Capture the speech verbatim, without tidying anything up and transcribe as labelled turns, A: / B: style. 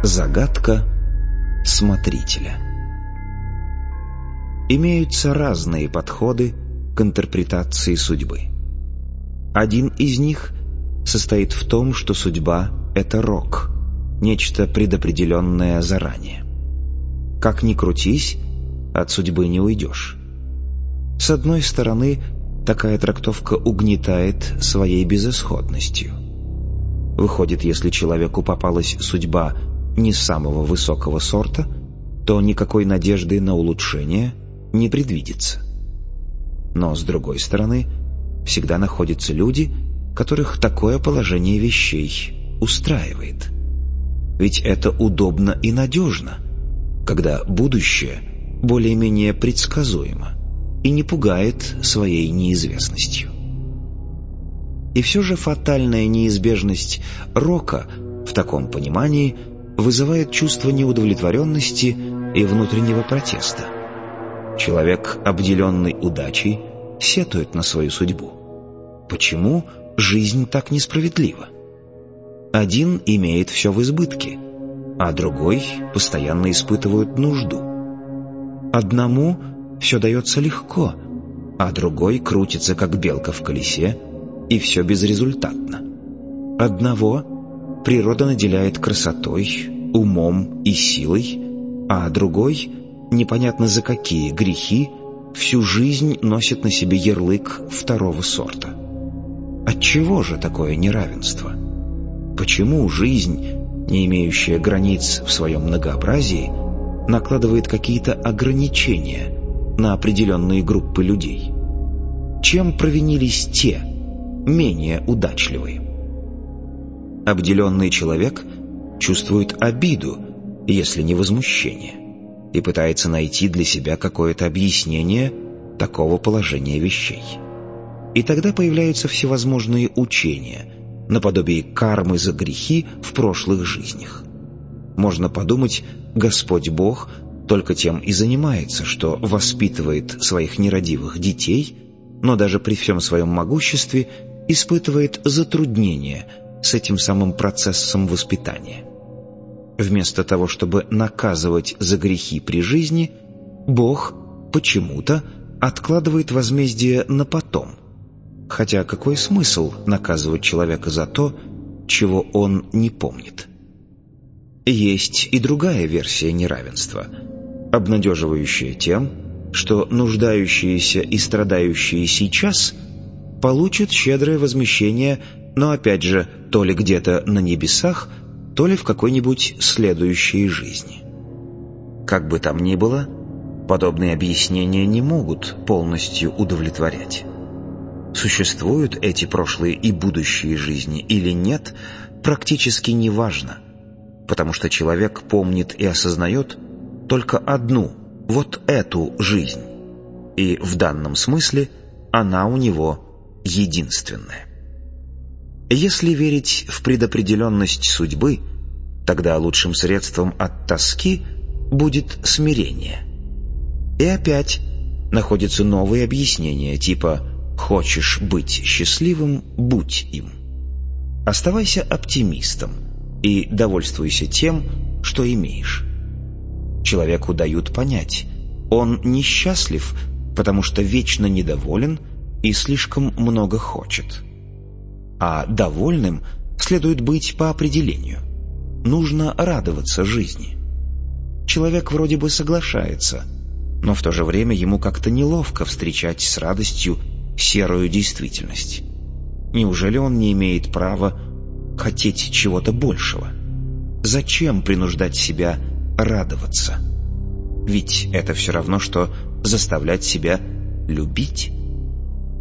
A: Загадка смотрителя. Имеются разные подходы к интерпретации судьбы. Один из них состоит в том, что судьба — это рок, нечто предопределенное заранее. Как ни крутись, от судьбы не уйдешь. С одной стороны, такая трактовка угнетает своей безысходностью. Выходит, если человеку попалась судьба не самого высокого сорта, то никакой надежды на улучшение не предвидится. Но, с другой стороны, всегда находятся люди, которых такое положение вещей устраивает. Ведь это удобно и надежно, когда будущее более-менее предсказуемо и не пугает своей неизвестностью. И все же фатальная неизбежность рока в таком понимании вызывает чувство неудовлетворенности и внутреннего протеста. Человек, обделенный удачей, сетует на свою судьбу. Почему жизнь так несправедлива? Один имеет все в избытке, а другой постоянно испытывает нужду. Одному все дается легко, а другой крутится, как белка в колесе, и все безрезультатно. Одного природа наделяет красотой, умом и силой, а другой, непонятно за какие грехи, всю жизнь носит на себе ярлык второго сорта. Отчего же такое неравенство? Почему жизнь, не имеющая границ в своем многообразии, накладывает какие-то ограничения на определенные группы людей? Чем провинились те, менее удачливые? Обделенный человек чувствует обиду, если не возмущение, и пытается найти для себя какое-то объяснение такого положения вещей. И тогда появляются всевозможные учения, наподобие кармы за грехи в прошлых жизнях. Можно подумать, Господь Бог только тем и занимается, что воспитывает своих нерадивых детей, но даже при всем своем могуществе испытывает затруднения с этим самым процессом воспитания. Вместо того, чтобы наказывать за грехи при жизни, Бог почему-то откладывает возмездие на потом. Хотя какой смысл наказывать человека за то, чего он не помнит? Есть и другая версия неравенства, обнадеживающая тем, что нуждающиеся и страдающие сейчас получат щедрое возмещение, но опять же, то ли где-то на небесах, то ли в какой-нибудь следующей жизни. Как бы там ни было, подобные объяснения не могут полностью удовлетворять. Существуют эти прошлые и будущие жизни или нет, практически не важно, потому что человек помнит и осознает только одну, вот эту жизнь, и в данном смысле она у него единственная. Если верить в предопределенность судьбы, тогда лучшим средством от тоски будет смирение. И опять находятся новые объяснения, типа «хочешь быть счастливым, будь им». Оставайся оптимистом и довольствуйся тем, что имеешь. Человеку дают понять, он несчастлив, потому что вечно недоволен и слишком много хочет. А довольным следует быть по определению. Нужно радоваться жизни. Человек вроде бы соглашается, но в то же время ему как-то неловко встречать с радостью серую действительность. Неужели он не имеет права хотеть чего-то большего? Зачем принуждать себя радоваться? Ведь это все равно, что заставлять себя любить.